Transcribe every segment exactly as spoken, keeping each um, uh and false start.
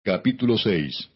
Capítulo seis.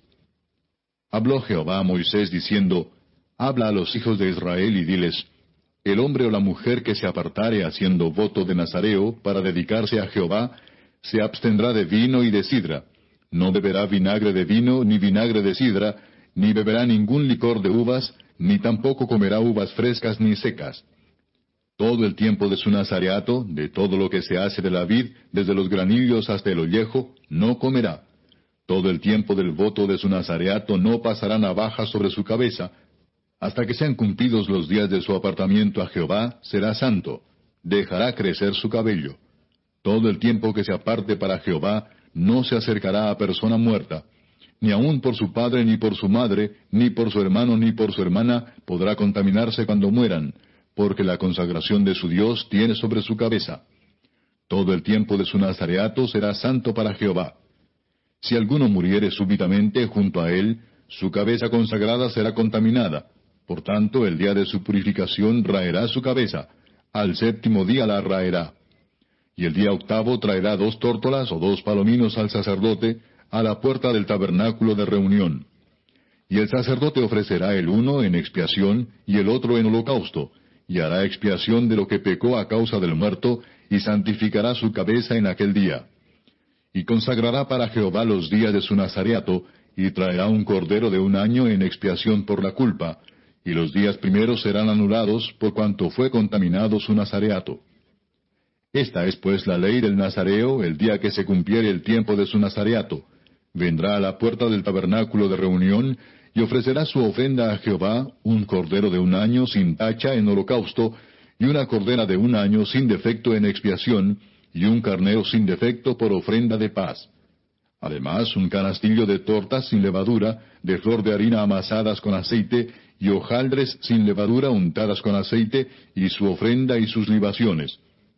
Habló Jehová a Moisés diciendo, Habla a los hijos de Israel y diles, El hombre o la mujer que se apartare haciendo voto de Nazareo para dedicarse a Jehová, se abstendrá de vino y de sidra. No beberá vinagre de vino, ni vinagre de sidra, ni beberá ningún licor de uvas, ni tampoco comerá uvas frescas ni secas. Todo el tiempo de su nazareato, de todo lo que se hace de la vid, desde los granillos hasta el ollejo, no comerá. Todo el tiempo del voto de su nazareato no pasará navaja sobre su cabeza. Hasta que sean cumplidos los días de su apartamiento a Jehová, será santo. Dejará crecer su cabello. Todo el tiempo que se aparte para Jehová, no se acercará a persona muerta. Ni aun por su padre, ni por su madre, ni por su hermano, ni por su hermana, podrá contaminarse cuando mueran, porque la consagración de su Dios tiene sobre su cabeza. Todo el tiempo de su nazareato será santo para Jehová. Si alguno muriere súbitamente junto a él, su cabeza consagrada será contaminada. Por tanto, el día de su purificación raerá su cabeza. Al séptimo día la raerá. Y el día octavo traerá dos tórtolas o dos palominos al sacerdote a la puerta del tabernáculo de reunión. Y el sacerdote ofrecerá el uno en expiación y el otro en holocausto, y hará expiación de lo que pecó a causa del muerto, y santificará su cabeza en aquel día. Y consagrará para Jehová los días de su nazareato, y traerá un cordero de un año en expiación por la culpa, y los días primeros serán anulados por cuanto fue contaminado su nazareato. Esta es pues la ley del nazareo el día que se cumpliere el tiempo de su nazareato. Vendrá a la puerta del tabernáculo de reunión, y ofrecerá su ofrenda a Jehová, un cordero de un año sin tacha en holocausto, y una cordera de un año sin defecto en expiación, y un carnero sin defecto por ofrenda de paz. Además, un canastillo de tortas sin levadura, de flor de harina amasadas con aceite, y hojaldres sin levadura untadas con aceite, y su ofrenda y sus libaciones.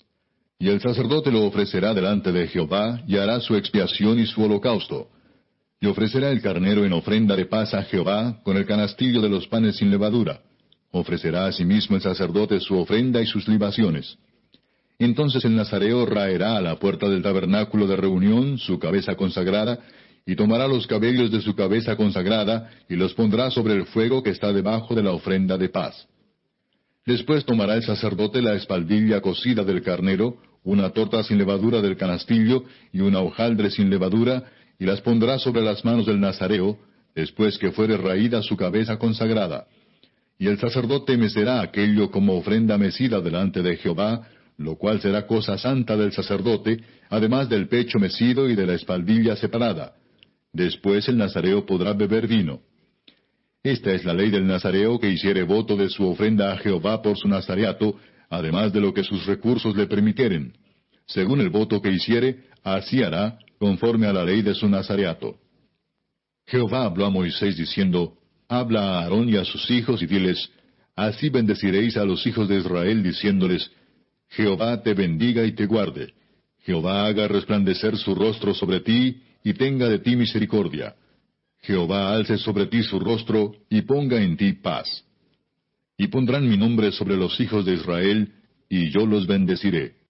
Y el sacerdote lo ofrecerá delante de Jehová, y hará su expiación y su holocausto. Y ofrecerá el carnero en ofrenda de paz a Jehová, con el canastillo de los panes sin levadura. Ofrecerá asimismo el sacerdote su ofrenda y sus libaciones. Entonces el nazareo raerá a la puerta del tabernáculo de reunión su cabeza consagrada, y tomará los cabellos de su cabeza consagrada, y los pondrá sobre el fuego que está debajo de la ofrenda de paz. Después tomará el sacerdote la espaldilla cocida del carnero, una torta sin levadura del canastillo, y una hojaldre sin levadura, y las pondrá sobre las manos del nazareo, después que fuere raída su cabeza consagrada. Y el sacerdote mecerá aquello como ofrenda mecida delante de Jehová, lo cual será cosa santa del sacerdote, además del pecho mecido y de la espaldilla separada. Después el nazareo podrá beber vino. Esta es la ley del nazareo que hiciere voto de su ofrenda a Jehová por su nazareato, además de lo que sus recursos le permitieren. Según el voto que hiciere, así hará, conforme a la ley de su nazareato. Jehová habló a Moisés diciendo, Habla a Aarón y a sus hijos y diles, Así bendeciréis a los hijos de Israel, diciéndoles, Jehová te bendiga y te guarde. Jehová haga resplandecer su rostro sobre ti, y tenga de ti misericordia. Jehová alce sobre ti su rostro, y ponga en ti paz. Y pondrán mi nombre sobre los hijos de Israel, y yo los bendeciré.